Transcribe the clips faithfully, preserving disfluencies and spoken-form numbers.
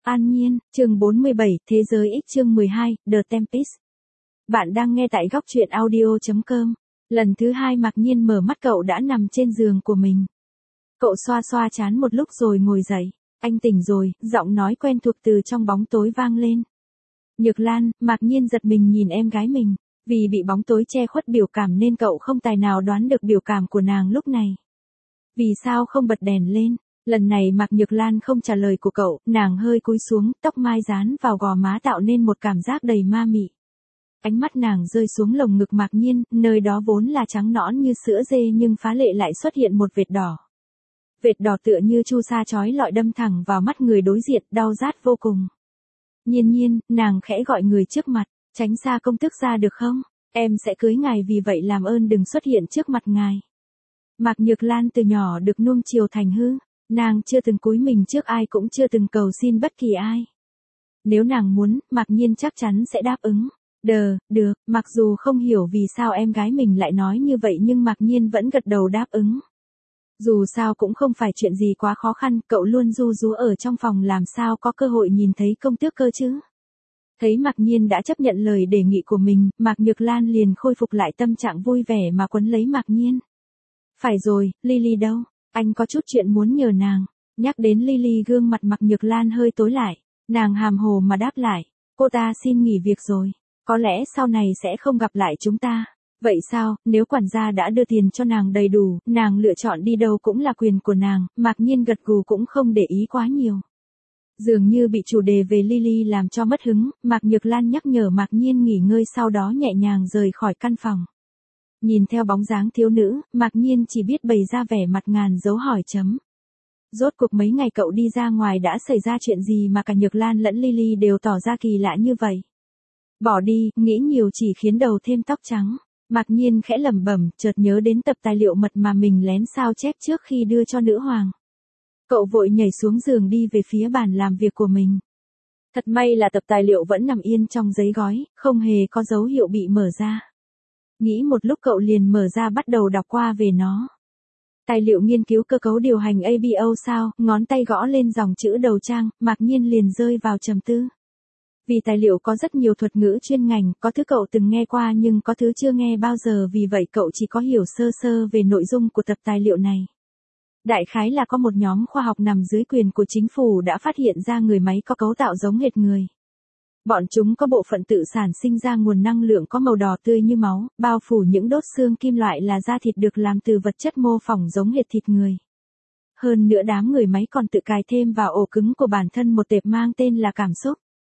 An Nhiên, chương bốn mươi bảy, Thế giới X chương mười hai, The Tempest. Bạn đang nghe tại góc truyện audio chấm com. Lần thứ hai Mạc Nhiên mở mắt cậu đã nằm trên giường của mình. Cậu xoa xoa trán một lúc rồi ngồi dậy. Anh tỉnh rồi, giọng nói quen thuộc từ trong bóng tối vang lên. Nhược Lan, Mạc Nhiên giật mình nhìn em gái mình. Vì bị bóng tối che khuất biểu cảm nên cậu không tài nào đoán được biểu cảm của nàng lúc này. Vì sao không bật đèn lên? Lần này Mạc Nhược Lan không trả lời của cậu, nàng hơi cúi xuống, tóc mai dán vào gò má tạo nên một cảm giác đầy ma mị. Ánh mắt nàng rơi xuống lồng ngực Mạc Nhiên, nơi đó vốn là trắng nõn như sữa dê nhưng phá lệ lại xuất hiện một vệt đỏ. Vệt đỏ tựa như chu sa chói lọi đâm thẳng vào mắt người đối diện, đau rát vô cùng. Nhiên Nhiên, nàng khẽ gọi người trước mặt, tránh xa công tước ra được không? Em sẽ cưới ngài, vì vậy làm ơn đừng xuất hiện trước mặt ngài. Mạc Nhược Lan từ nhỏ được nuông chiều thành hư. Nàng chưa từng cúi mình trước ai, cũng chưa từng cầu xin bất kỳ ai. Nếu nàng muốn, Mạc Nhiên chắc chắn sẽ đáp ứng. Đờ, được, mặc dù không hiểu vì sao em gái mình lại nói như vậy nhưng Mạc Nhiên vẫn gật đầu đáp ứng. Dù sao cũng không phải chuyện gì quá khó khăn, cậu luôn ru rú ở trong phòng làm sao có cơ hội nhìn thấy công tước cơ chứ. Thấy Mạc Nhiên đã chấp nhận lời đề nghị của mình, Mạc Nhược Lan liền khôi phục lại tâm trạng vui vẻ mà quấn lấy Mạc Nhiên. Phải rồi, Lily đâu? Anh có chút chuyện muốn nhờ nàng. Nhắc đến Lily, gương mặt Mạc Nhược Lan hơi tối lại. Nàng hàm hồ mà đáp lại. Cô ta xin nghỉ việc rồi. Có lẽ sau này sẽ không gặp lại chúng ta. Vậy sao, nếu quản gia đã đưa tiền cho nàng đầy đủ, nàng lựa chọn đi đâu cũng là quyền của nàng. Mạc Nhiên gật gù cũng không để ý quá nhiều. Dường như bị chủ đề về Lily làm cho mất hứng, Mạc Nhược Lan nhắc nhở Mạc Nhiên nghỉ ngơi, sau đó nhẹ nhàng rời khỏi căn phòng. Nhìn theo bóng dáng thiếu nữ, Mạc Nhiên chỉ biết bày ra vẻ mặt ngàn dấu hỏi chấm. Rốt cuộc mấy ngày cậu đi ra ngoài đã xảy ra chuyện gì mà cả Nhược Lan lẫn Lily đều tỏ ra kỳ lạ như vậy? Bỏ đi, nghĩ nhiều chỉ khiến đầu thêm tóc trắng. Mạc Nhiên khẽ lẩm bẩm, chợt nhớ đến tập tài liệu mật mà mình lén sao chép trước khi đưa cho nữ hoàng. Cậu vội nhảy xuống giường đi về phía bàn làm việc của mình. Thật may là tập tài liệu vẫn nằm yên trong giấy gói, không hề có dấu hiệu bị mở ra. Nghĩ một lúc cậu liền mở ra bắt đầu đọc qua về nó. Tài liệu nghiên cứu cơ cấu điều hành a bê o sao, ngón tay gõ lên dòng chữ đầu trang, Mạc Nhiên liền rơi vào trầm tư. Vì tài liệu có rất nhiều thuật ngữ chuyên ngành, có thứ cậu từng nghe qua nhưng có thứ chưa nghe bao giờ, vì vậy cậu chỉ có hiểu sơ sơ về nội dung của tập tài liệu này. Đại khái là có một nhóm khoa học nằm dưới quyền của chính phủ đã phát hiện ra người máy có cấu tạo giống hệt người. Bọn chúng có bộ phận tự sản sinh ra nguồn năng lượng có màu đỏ tươi như máu, bao phủ những đốt xương kim loại là da thịt được làm từ vật chất mô phỏng giống hệt thịt người. Hơn nữa đám người máy còn tự cài thêm vào ổ cứng của bản thân một tệp mang tên là cảm xúc.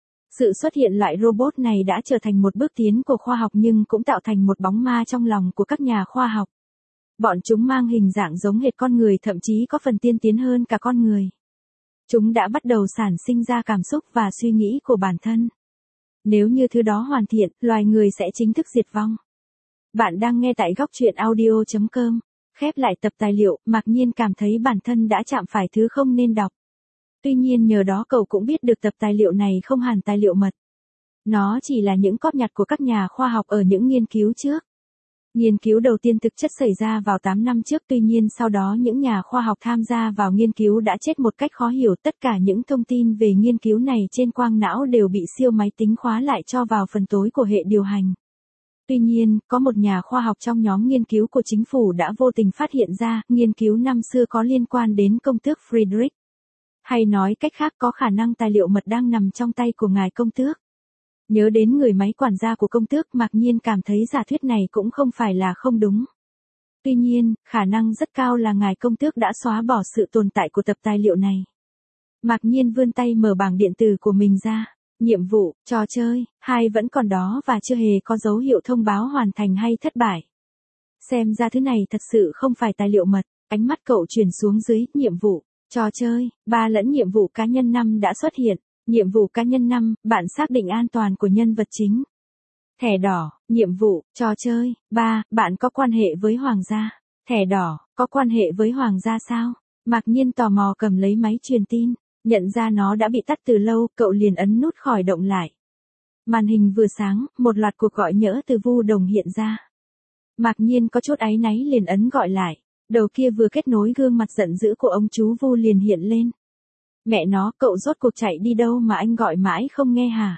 Sự xuất hiện loại robot này đã trở thành một bước tiến của khoa học nhưng cũng tạo thành một bóng ma trong lòng của các nhà khoa học. Bọn chúng mang hình dạng giống hệt con người, thậm chí có phần tiên tiến hơn cả con người. Chúng đã bắt đầu sản sinh ra cảm xúc và suy nghĩ của bản thân. Nếu như thứ đó hoàn thiện, loài người sẽ chính thức diệt vong. Bạn đang nghe tại góc truyện audio chấm com. Khép lại tập tài liệu, Mạc Nhiên cảm thấy bản thân đã chạm phải thứ không nên đọc. Tuy nhiên nhờ đó cậu cũng biết được tập tài liệu này không hẳn tài liệu mật. Nó chỉ là những cóp nhặt của các nhà khoa học ở những nghiên cứu trước. Nghiên cứu đầu tiên thực chất xảy ra vào tám năm trước, tuy nhiên sau đó những nhà khoa học tham gia vào nghiên cứu đã chết một cách khó hiểu. Tất cả những thông tin về nghiên cứu này trên quang não đều bị siêu máy tính khóa lại cho vào phần tối của hệ điều hành. Tuy nhiên, có một nhà khoa học trong nhóm nghiên cứu của chính phủ đã vô tình phát hiện ra, nghiên cứu năm xưa có liên quan đến công tước Friedrich. Hay nói cách khác, có khả năng tài liệu mật đang nằm trong tay của ngài công tước. Nhớ đến người máy quản gia của công tước, Mạc Nhiên cảm thấy giả thuyết này cũng không phải là không đúng. Tuy nhiên, khả năng rất cao là ngài công tước đã xóa bỏ sự tồn tại của tập tài liệu này. Mạc Nhiên vươn tay mở bảng điện tử của mình ra. Nhiệm vụ, trò chơi, hai vẫn còn đó và chưa hề có dấu hiệu thông báo hoàn thành hay thất bại. Xem ra thứ này thật sự không phải tài liệu mật. Ánh mắt cậu chuyển xuống dưới, nhiệm vụ, trò chơi, ba lẫn nhiệm vụ cá nhân năm đã xuất hiện. Nhiệm vụ cá nhân năm, bạn xác định an toàn của nhân vật chính. Thẻ đỏ, nhiệm vụ, trò chơi, ba, bạn có quan hệ với hoàng gia. Thẻ đỏ, có quan hệ với hoàng gia sao? Mạc Nhiên tò mò cầm lấy máy truyền tin, nhận ra nó đã bị tắt từ lâu, cậu liền ấn nút khởi động lại. Màn hình vừa sáng, một loạt cuộc gọi nhỡ từ Vu Đồng hiện ra. Mạc Nhiên có chút áy náy liền ấn gọi lại. Đầu kia vừa kết nối, gương mặt giận dữ của ông chú Vu liền hiện lên. Mẹ nó, cậu rốt cuộc chạy đi đâu mà anh gọi mãi không nghe hả?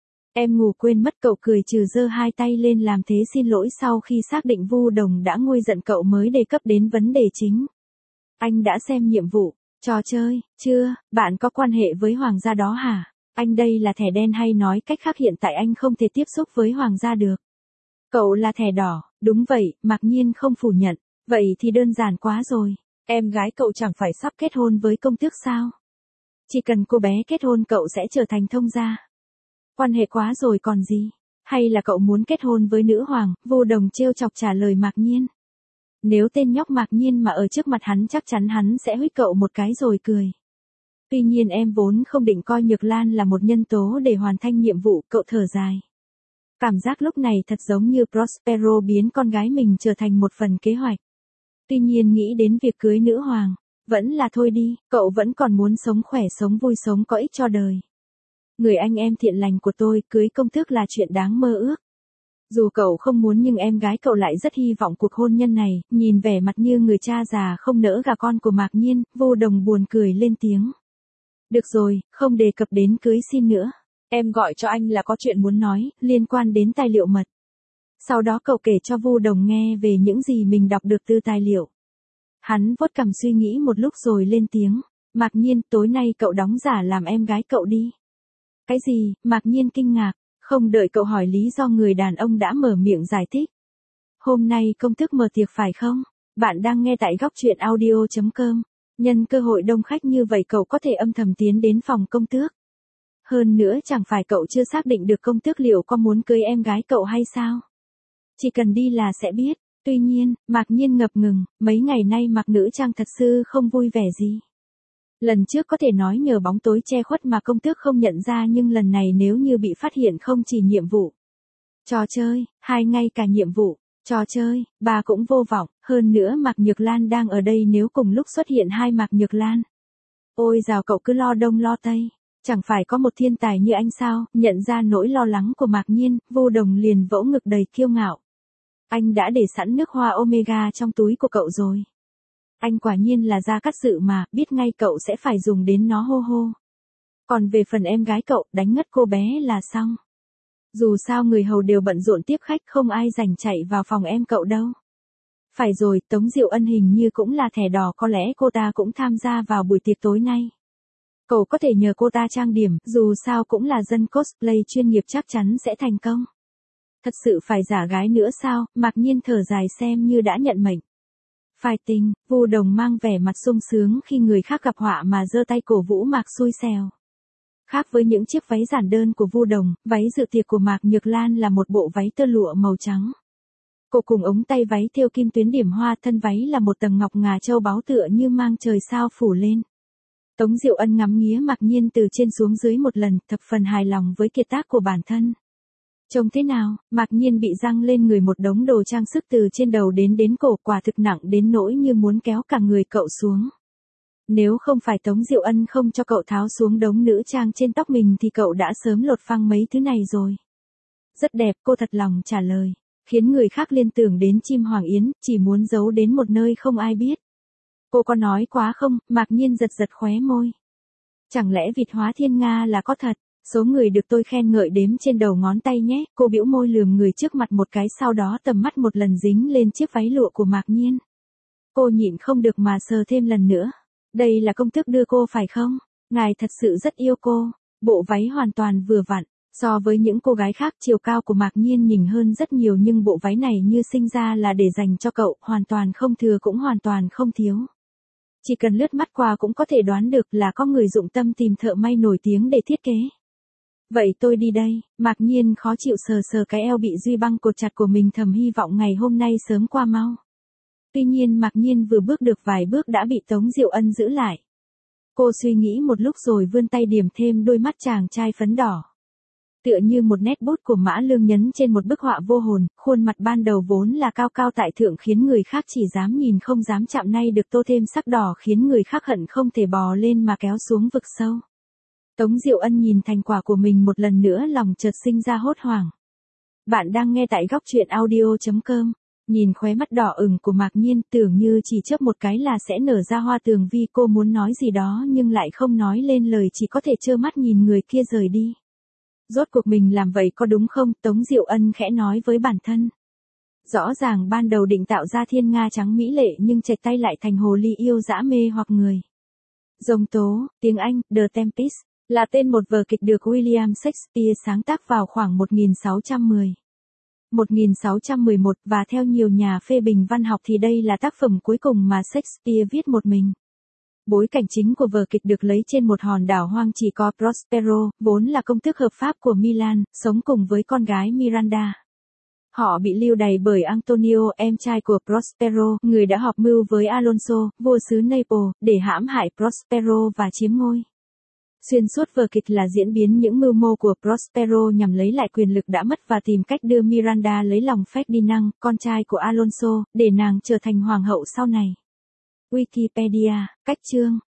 Em ngủ quên mất, cậu cười trừ giơ hai tay lên làm thế xin lỗi sau khi xác định Vu Đồng đã nguôi giận cậu mới đề cập đến vấn đề chính. Anh đã xem nhiệm vụ, trò chơi, chưa, bạn có quan hệ với hoàng gia đó hả? Anh đây là thẻ đen hay nói cách khác hiện tại anh không thể tiếp xúc với hoàng gia được. Cậu là thẻ đỏ, đúng vậy, Mạc Nhiên không phủ nhận. Vậy thì đơn giản quá rồi, em gái cậu chẳng phải sắp kết hôn với công tước sao? Chỉ cần cô bé kết hôn cậu sẽ trở thành thông gia. Quan hệ quá rồi còn gì? Hay là cậu muốn kết hôn với nữ hoàng? Vô Đồng trêu chọc trả lời Mạc Nhiên. Nếu tên nhóc Mạc Nhiên mà ở trước mặt hắn chắc chắn hắn sẽ huých cậu một cái rồi cười. Tuy nhiên em vốn không định coi Nhược Lan là một nhân tố để hoàn thành nhiệm vụ, cậu thở dài. Cảm giác lúc này thật giống như Prospero biến con gái mình trở thành một phần kế hoạch. Tuy nhiên nghĩ đến việc cưới nữ hoàng, vẫn là thôi đi, cậu vẫn còn muốn sống khỏe sống vui sống có ích cho đời. Người anh em thiện lành của tôi, cưới công tước là chuyện đáng mơ ước. Dù cậu không muốn nhưng em gái cậu lại rất hy vọng cuộc hôn nhân này, nhìn vẻ mặt như người cha già không nỡ gả con của Mạc Nhiên, Vô Đồng buồn cười lên tiếng. Được rồi, không đề cập đến cưới xin nữa. Em gọi cho anh là có chuyện muốn nói, liên quan đến tài liệu mật. Sau đó cậu kể cho Vu Đồng nghe về những gì mình đọc được từ tài liệu. Hắn vuốt cằm suy nghĩ một lúc rồi lên tiếng. Mạc Nhiên, tối nay cậu đóng giả làm em gái cậu đi. Cái gì? Mạc Nhiên kinh ngạc, không đợi cậu hỏi lý do người đàn ông đã mở miệng giải thích. Hôm nay công tước mở tiệc phải không? Bạn đang nghe tại góc truyện audio chấm com. Nhân cơ hội đông khách như vậy cậu có thể âm thầm tiến đến phòng công tước. Hơn nữa chẳng phải cậu chưa xác định được công tước liệu có muốn cưới em gái cậu hay sao? Chỉ cần đi là sẽ biết. Tuy nhiên, Mạc Nhiên ngập ngừng, mấy ngày nay mặc nữ trang thật sự không vui vẻ gì. Lần trước có thể nói nhờ bóng tối che khuất mà công tước không nhận ra nhưng lần này nếu như bị phát hiện không chỉ nhiệm vụ. Trò chơi, hai ngay cả nhiệm vụ, trò chơi, bà cũng vô vọng, hơn nữa Mạc Nhược Lan đang ở đây nếu cùng lúc xuất hiện hai Mạc Nhược Lan. Ôi dào cậu cứ lo đông lo tây, chẳng phải có một thiên tài như anh sao, nhận ra nỗi lo lắng của Mạc Nhiên, Vô Đồng liền vỗ ngực đầy kiêu ngạo. Anh đã để sẵn nước hoa Omega trong túi của cậu rồi. Anh quả nhiên là Gia Cát Sự mà, biết ngay cậu sẽ phải dùng đến nó hô hô. Còn về phần em gái cậu, đánh ngất cô bé là xong. Dù sao người hầu đều bận rộn tiếp khách không ai rảnh chạy vào phòng em cậu đâu. Phải rồi, Tống Diệu Ân hình như cũng là thẻ đỏ, có lẽ cô ta cũng tham gia vào buổi tiệc tối nay. Cậu có thể nhờ cô ta trang điểm, dù sao cũng là dân cosplay chuyên nghiệp chắc chắn sẽ thành công. Thật sự phải giả gái nữa sao? Mạc Nhiên thở dài xem như đã nhận mệnh. Fighting, Vu Đồng mang vẻ mặt sung sướng khi người khác gặp họa mà giơ tay cổ vũ Mạc xui xẻo. Khác với những chiếc váy giản đơn của Vu Đồng, váy dự tiệc của Mạc Nhược Lan là một bộ váy tơ lụa màu trắng. Cổ cùng ống tay váy thêu kim tuyến điểm hoa, thân váy là một tầng ngọc ngà châu báu tựa như mang trời sao phủ lên. Tống Diệu Ân ngắm nghía Mạc Nhiên từ trên xuống dưới một lần, thập phần hài lòng với kiệt tác của bản thân. Trông thế nào? Mạc Nhiên bị răng lên người một đống đồ trang sức từ trên đầu đến đến cổ, quả thực nặng đến nỗi như muốn kéo cả người cậu xuống. Nếu không phải Tống Diệu Ân không cho cậu tháo xuống đống nữ trang trên tóc mình thì cậu đã sớm lột phăng mấy thứ này rồi. Rất đẹp, cô thật lòng trả lời, khiến người khác liên tưởng đến chim hoàng yến, chỉ muốn giấu đến một nơi không ai biết. Cô có nói quá không? Mạc Nhiên giật giật khóe môi. Chẳng lẽ vịt hóa thiên Nga là có thật? Số người được tôi khen ngợi đếm trên đầu ngón tay nhé, cô bĩu môi lườm người trước mặt một cái sau đó tầm mắt một lần dính lên chiếc váy lụa của Mạc Nhiên. Cô nhịn không được mà sờ thêm lần nữa. Đây là công tước đưa cô phải không? Ngài thật sự rất yêu cô. Bộ váy hoàn toàn vừa vặn. So với những cô gái khác chiều cao của Mạc Nhiên nhỉnh hơn rất nhiều nhưng bộ váy này như sinh ra là để dành cho cậu, hoàn toàn không thừa cũng hoàn toàn không thiếu. Chỉ cần lướt mắt qua cũng có thể đoán được là có người dụng tâm tìm thợ may nổi tiếng để thiết kế. Vậy tôi đi đây, Mạc Nhiên khó chịu sờ sờ cái eo bị Duy Băng cột chặt của mình, thầm hy vọng ngày hôm nay sớm qua mau. Tuy nhiên Mạc Nhiên vừa bước được vài bước đã bị Tống Diệu Ân giữ lại. Cô suy nghĩ một lúc rồi vươn tay điểm thêm đôi mắt chàng trai phấn đỏ. Tựa như một nét bút của Mã Lương nhấn trên một bức họa vô hồn, khuôn mặt ban đầu vốn là cao cao tại thượng khiến người khác chỉ dám nhìn không dám chạm nay được tô thêm sắc đỏ khiến người khác hận không thể bò lên mà kéo xuống vực sâu. Tống Diệu Ân nhìn thành quả của mình một lần nữa lòng chợt sinh ra hốt hoảng. Bạn đang nghe tại góc truyện audio chấm com. Nhìn khóe mắt đỏ ửng của Mạc Nhiên, tưởng như chỉ chớp một cái là sẽ nở ra hoa tường vi. Cô muốn nói gì đó nhưng lại không nói lên lời, chỉ có thể trơ mắt nhìn người kia rời đi. Rốt cuộc mình làm vậy có đúng không? Tống Diệu Ân khẽ nói với bản thân. Rõ ràng ban đầu định tạo ra thiên nga trắng mỹ lệ nhưng chệch tay lại thành hồ ly yêu dã mê hoặc người. Giông tố, tiếng Anh, The Tempest, là tên một vở kịch được William Shakespeare sáng tác vào khoảng một nghìn sáu trăm mười. một nghìn sáu trăm mười một và theo nhiều nhà phê bình văn học thì đây là tác phẩm cuối cùng mà Shakespeare viết một mình. Bối cảnh chính của vở kịch được lấy trên một hòn đảo hoang chỉ có Prospero, vốn là công tước hợp pháp của Milan, sống cùng với con gái Miranda. Họ bị lưu đày bởi Antonio, em trai của Prospero, người đã hợp mưu với Alonso, vua xứ Naples, để hãm hại Prospero và chiếm ngôi. Xuyên suốt vở kịch là diễn biến những mưu mô của Prospero nhằm lấy lại quyền lực đã mất và tìm cách đưa Miranda lấy lòng Ferdinand, con trai của Alonso, để nàng trở thành hoàng hậu sau này. Wikipedia, cách chương.